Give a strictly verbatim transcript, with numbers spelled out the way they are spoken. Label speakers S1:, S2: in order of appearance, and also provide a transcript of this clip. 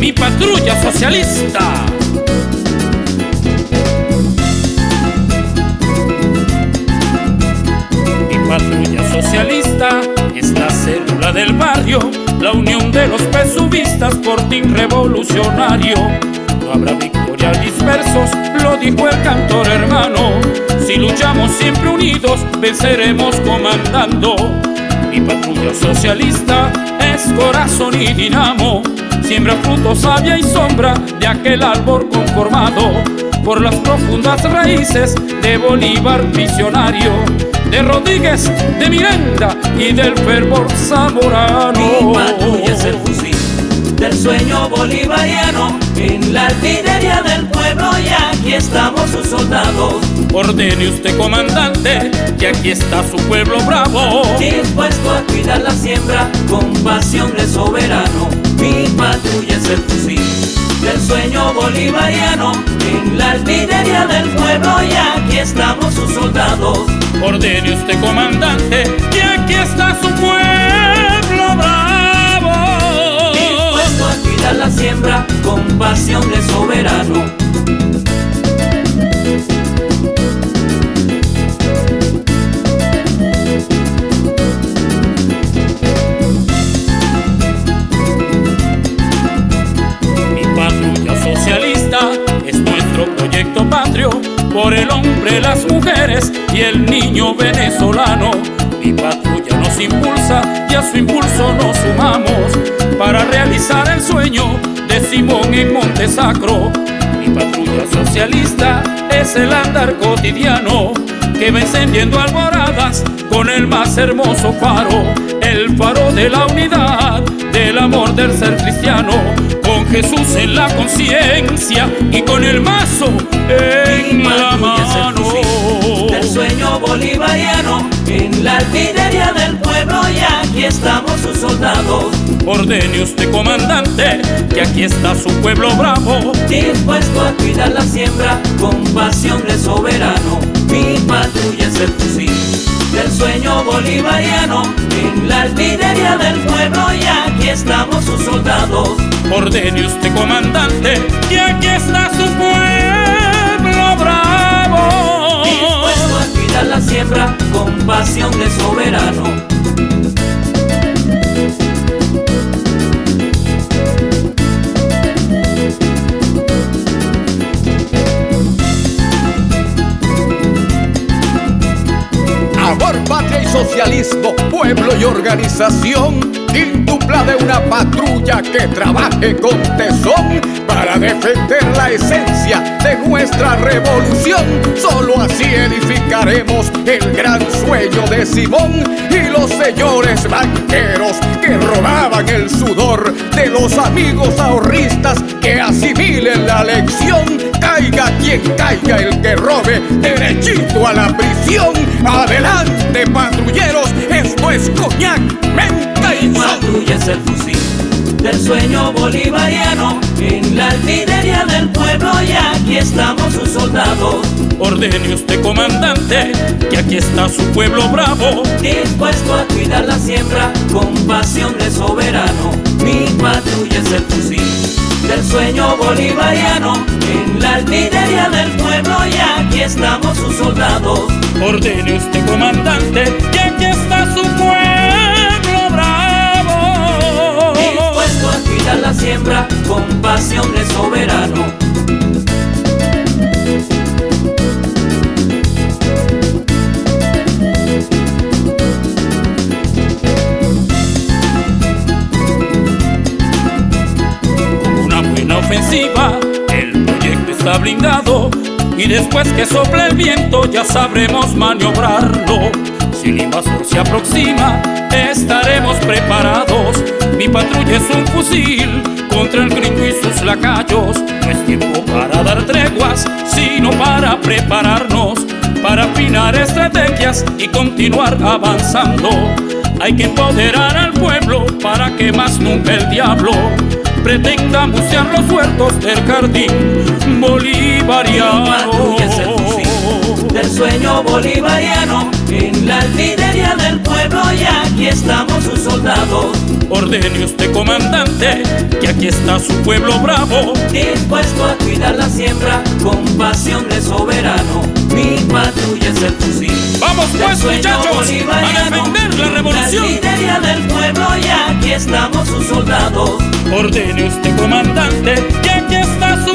S1: mi patrulla socialista. Mi patrulla socialista es la célula del barrio, la unión de los pesubistas, fortín revolucionario. No habrá victoria dispersos, lo dijo el cantor hermano. Si luchamos siempre unidos, venceremos comandando. Mi patrulla socialista es corazón y dinamo, siembra fruto, savia y sombra de aquel árbol conformado por las profundas raíces de Bolívar visionario, de Rodríguez, de Miranda y del fervor zamorano.
S2: Mi patrulla es el fusil del sueño bolivariano, en la artillería del pueblo, y aquí estamos sus soldados.
S1: Ordene usted, comandante, que aquí está su pueblo bravo,
S2: dispuesto a cuidar la siembra con pasión de soberano. Mi patrulla es el fusil del sueño bolivariano, en la artillería del pueblo, y aquí estamos sus soldados.
S1: Ordene usted, comandante, que aquí está su pueblo bravo,
S2: dispuesto a cuidar la siembra con pasión de soberano.
S1: Es nuestro proyecto patrio, por el hombre, las mujeres y el niño venezolano. Mi patrulla nos impulsa y a su impulso nos sumamos para realizar el sueño de Simón en Montesacro. Mi patrulla socialista es el andar cotidiano que va encendiendo alboradas con el más hermoso faro, el faro de la unidad, del amor del ser cristiano, con Jesús en la conciencia y con el mazo en la mano.
S2: Del sueño bolivariano, en la artillería del pueblo, y aquí estamos sus soldados.
S1: Ordene usted, comandante, que aquí está su pueblo bravo,
S2: dispuesto a cuidar la siembra con pasión de soberano. Mi patrulla es el fusil del sueño bolivariano, en la artillería del pueblo, y aquí estamos sus soldados.
S1: Ordene usted, comandante, que aquí está su pueblo bravo,
S2: dispuesto a cuidar la siembra con pasión de soberano.
S3: Amor, patria y socialismo, pueblo y organización, quíntupla de una patrulla que trabaje con tesón para defender la esencia de nuestra revolución. Solo así edificaremos el gran sueño de Simón y los señores banqueros que robaban el sudor de los amigos ahorristas que asimilen la lección. Caiga quien caiga, el que robe derechito a la prisión. Adelante, patrulleros, esto es coñac, menta y
S2: Mi patrulla es el fusil del sueño bolivariano, en la artillería del pueblo, y aquí estamos sus soldados.
S1: Ordene usted, comandante, que aquí está su pueblo bravo,
S2: dispuesto a cuidar la siembra con pasión de soberano. Mi patrulla es el fusil del sueño bolivariano, en la artillería del pueblo, y aquí estamos sus soldados.
S1: Ordene usted, comandante, que aquí está su pueblo bravo,
S2: dispuesto a cuidar la siembra con pasión de soberano.
S1: Con una buena ofensiva, el proyecto está blindado, y después que sople el viento ya sabremos maniobrarlo. Si el invasor se aproxima, estaremos preparados. Mi patrulla es un fusil contra el gringo y sus lacayos. No es tiempo para dar treguas, sino para prepararnos, para afinar estrategias y continuar avanzando. Hay que empoderar al pueblo para que más nunca el diablo pretenda musear los huertos del jardín bolivariano.
S2: Mi patrulla es el fusil del sueño bolivariano, en la artillería del pueblo, y aquí estamos sus soldados. soldados.
S1: Ordene usted, comandante, que aquí está su pueblo bravo,
S2: dispuesto a cuidar la siembra con pasión de soberano. Mi patrulla es el fusil.
S1: Vamos pues, muchachos, a defender la revolución.
S2: La artillería del pueblo, y aquí estamos sus soldados.
S1: Ordene usted, comandante, que aquí está su